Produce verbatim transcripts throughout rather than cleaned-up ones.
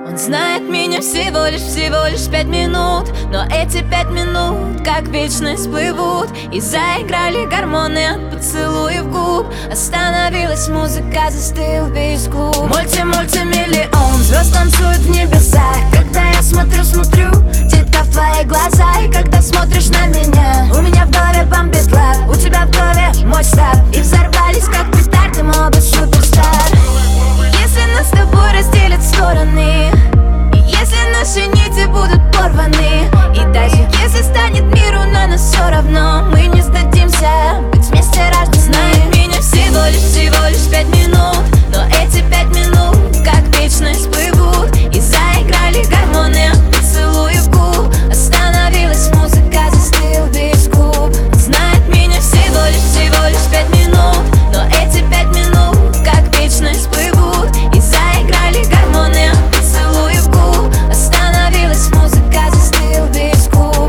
Он знает меня всего лишь, всего лишь пять минут, но эти пять минут как вечность плывут. И заиграли гормоны от поцелуев губ. Остановилась музыка, застыл весь клуб. Мульти-мультимиллион звезд танцуют в небесах. Когда я смотрю, смотрю, детка, в твои глаза. И когда смотришь на меня, у меня в голове бомбит лав. У тебя в голове мой став. И взорвались как петарды, мы оба суперстар. Если нас с тобой разделят стороны, и если наши нити будут порваны, и даже если станет миру на нас все равно, мы не сдадимся, быть вместе рождены. Знает меня всего лишь, всего лишь пять минут, но эти пять минут как вечность плывут. И заиграли гормоны от поцелуев губ. Остановилась музыка, застыл весь клуб. Знает меня всего лишь, всего лишь пять минут, но эти пять минут как вечность плывут. И заиграли гормоны от поцелуев губ. Остановилась музыка, застыл весь клуб.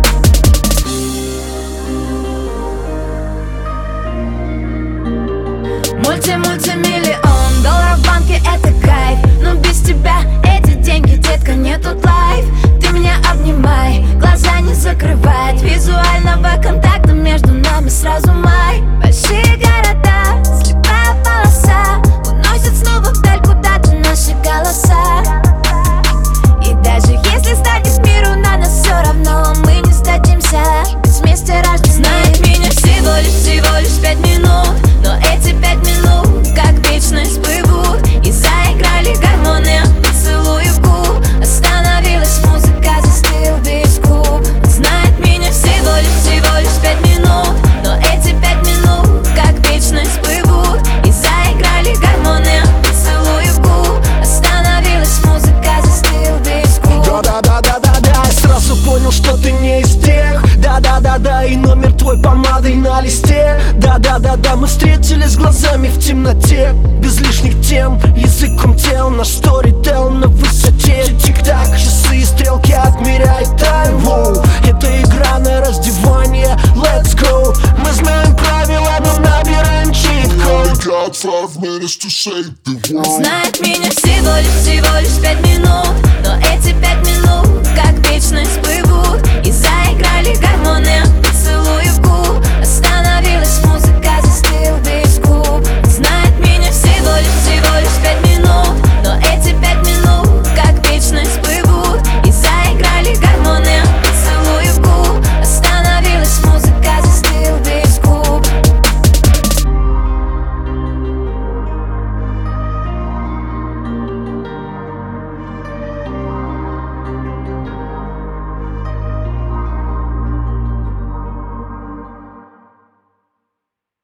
Мульти-мультимиллион долларов в банке, это кайф. Но без тебя эти деньги, детка, не тот лайф. Ты меня обнимай, глаза не закрывай. От визуального контакта между нами сразу май. Большие города, слепая полоса, уносят снова вдаль куда-то наши голоса. И даже если станет миру на нас все равно, мы не сдадимся, ведь вместе рождены. Знает меня всего лишь, всего лишь пять минут, но эти пять минут как вечность плывут. И заиграли гормоны от поцелуев губ. Остановилась музыка, застыл весь клуб. Знает меня всего лишь, всего лишь пять минут, но эти пять минут как вечность плывут. И заиграли гормоны от поцелуев губ. Остановилась музыка, застыл весь клуб. Да-да-да-да-да-да, я сразу понял, что ты не из тех. Да-да-да-да, и номер твой помадой на листе. Да-да-да-да, мы встретились глазами в темноте, без лишних тем, языком тел. Наш сторител на высоте. Тик-так, часы и стрелки отмеряют тайм. Воу, это игра на раздевание, let's go. Мы знаем правила, но набираем чит-код. Знает меня всего лишь, всего лишь пять минут, но эти пять минут как вечность плывут.